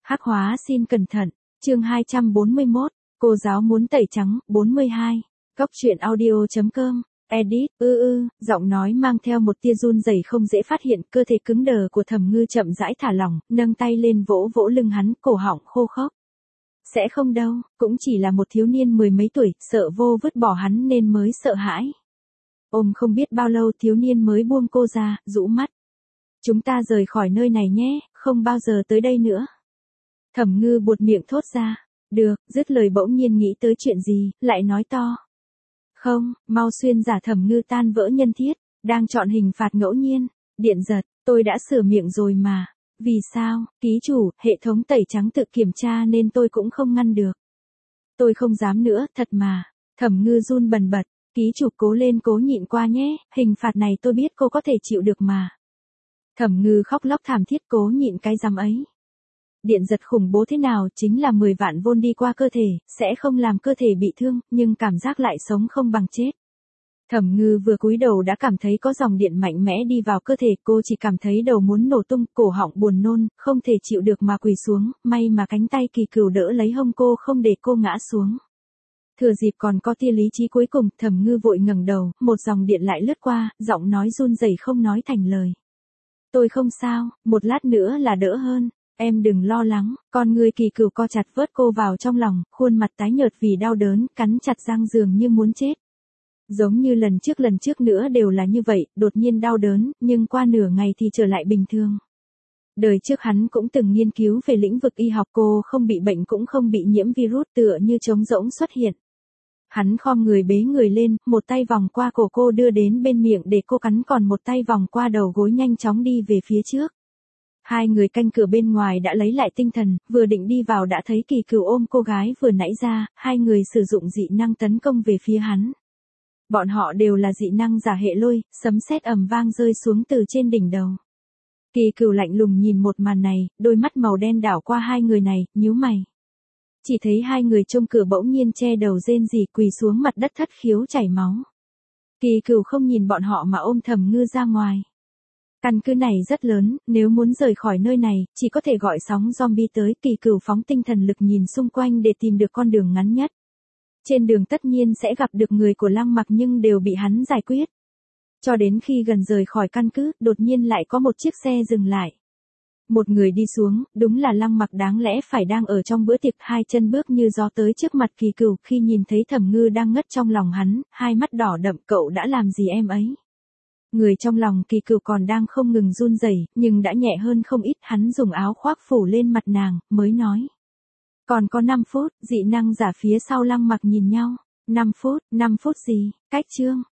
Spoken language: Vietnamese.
Hắc hóa xin cẩn thận, chương 241, cô giáo muốn tẩy trắng, 42. Góc truyện audio.com, edit, giọng nói mang theo một tia run rẩy không dễ phát hiện, cơ thể cứng đờ của Thẩm Ngư chậm rãi thả lỏng, nâng tay lên vỗ vỗ lưng hắn, cổ họng khô khốc. Sẽ không đâu, cũng chỉ là một thiếu niên mười mấy tuổi, sợ vô vứt bỏ hắn nên mới sợ hãi. Ôm không biết bao lâu thiếu niên mới buông cô ra, rũ mắt. Chúng ta rời khỏi nơi này nhé, không bao giờ tới đây nữa. Thẩm Ngư buột miệng thốt ra. Được, dứt lời bỗng nhiên nghĩ tới chuyện gì, lại nói to. Không, mau xuyên giả. Thẩm Ngư tan vỡ nhân thiết, đang chọn hình phạt ngẫu nhiên. Điện giật, tôi đã sửa miệng rồi mà. Vì sao, ký chủ, hệ thống tẩy trắng tự kiểm tra nên tôi cũng không ngăn được. Tôi không dám nữa, thật mà. Thẩm Ngư run bần bật, ký chủ cố lên, cố nhịn qua nhé, hình phạt này tôi biết cô có thể chịu được mà. Thẩm Ngư khóc lóc thảm thiết, cố nhịn cái rắm ấy. Điện giật khủng bố thế nào, chính là 10 vạn vôn đi qua cơ thể, sẽ không làm cơ thể bị thương, nhưng cảm giác lại sống không bằng chết. Thẩm Ngư vừa cúi đầu đã cảm thấy có dòng điện mạnh mẽ đi vào cơ thể, cô chỉ cảm thấy đầu muốn nổ tung, cổ họng buồn nôn, không thể chịu được mà quỳ xuống, may mà cánh tay Kỳ Cửu đỡ lấy hông cô không để cô ngã xuống. Thừa dịp còn có tia lý trí cuối cùng, Thẩm Ngư vội ngẩng đầu, một dòng điện lại lướt qua, giọng nói run rẩy không nói thành lời. Tôi không sao, một lát nữa là đỡ hơn. Em đừng lo lắng. Con người Kỳ Cửu co chặt vớt cô vào trong lòng, khuôn mặt tái nhợt vì đau đớn, cắn chặt răng dường như muốn chết. Giống như lần trước nữa đều là như vậy, đột nhiên đau đớn, nhưng qua nửa ngày thì trở lại bình thường. Đời trước hắn cũng từng nghiên cứu về lĩnh vực y học, cô không bị bệnh cũng không bị nhiễm virus, tựa như trống rỗng xuất hiện. Hắn khom người bế người lên, một tay vòng qua cổ cô đưa đến bên miệng để cô cắn, còn một tay vòng qua đầu gối nhanh chóng đi về phía trước. Hai người canh cửa bên ngoài đã lấy lại tinh thần, vừa định đi vào đã thấy Kỳ Cửu ôm cô gái vừa nãy ra, hai người sử dụng dị năng tấn công về phía hắn. Bọn họ đều là dị năng giả hệ lôi, sấm sét ầm vang rơi xuống từ trên đỉnh đầu. Kỳ Cửu lạnh lùng nhìn một màn này, đôi mắt màu đen đảo qua hai người này, nhíu mày. Chỉ thấy hai người trông cửa bỗng nhiên che đầu rên rỉ, quỳ xuống mặt đất thất khiếu chảy máu. Kỳ Cửu không nhìn bọn họ mà ôm Thẩm Ngư ra ngoài. Căn cứ này rất lớn, nếu muốn rời khỏi nơi này, chỉ có thể gọi sóng zombie tới. Kỳ Cửu phóng tinh thần lực nhìn xung quanh để tìm được con đường ngắn nhất. Trên đường tất nhiên sẽ gặp được người của Lăng Mặc nhưng đều bị hắn giải quyết. Cho đến khi gần rời khỏi căn cứ, đột nhiên lại có một chiếc xe dừng lại. Một người đi xuống, đúng là Lăng Mặc, đáng lẽ phải đang ở trong bữa tiệc. Hai chân bước như gió tới trước mặt Kỳ Cửu, khi nhìn thấy Thẩm Ngư đang ngất trong lòng hắn, hai mắt đỏ đậm. Cậu đã làm gì em ấy? Người trong lòng Kỳ Cửu còn đang không ngừng run rẩy, nhưng đã nhẹ hơn không ít. Hắn dùng áo khoác phủ lên mặt nàng, mới nói. Còn có 5 phút, dị năng giả phía sau Lăng Mặc nhìn nhau. 5 phút gì, cách chương.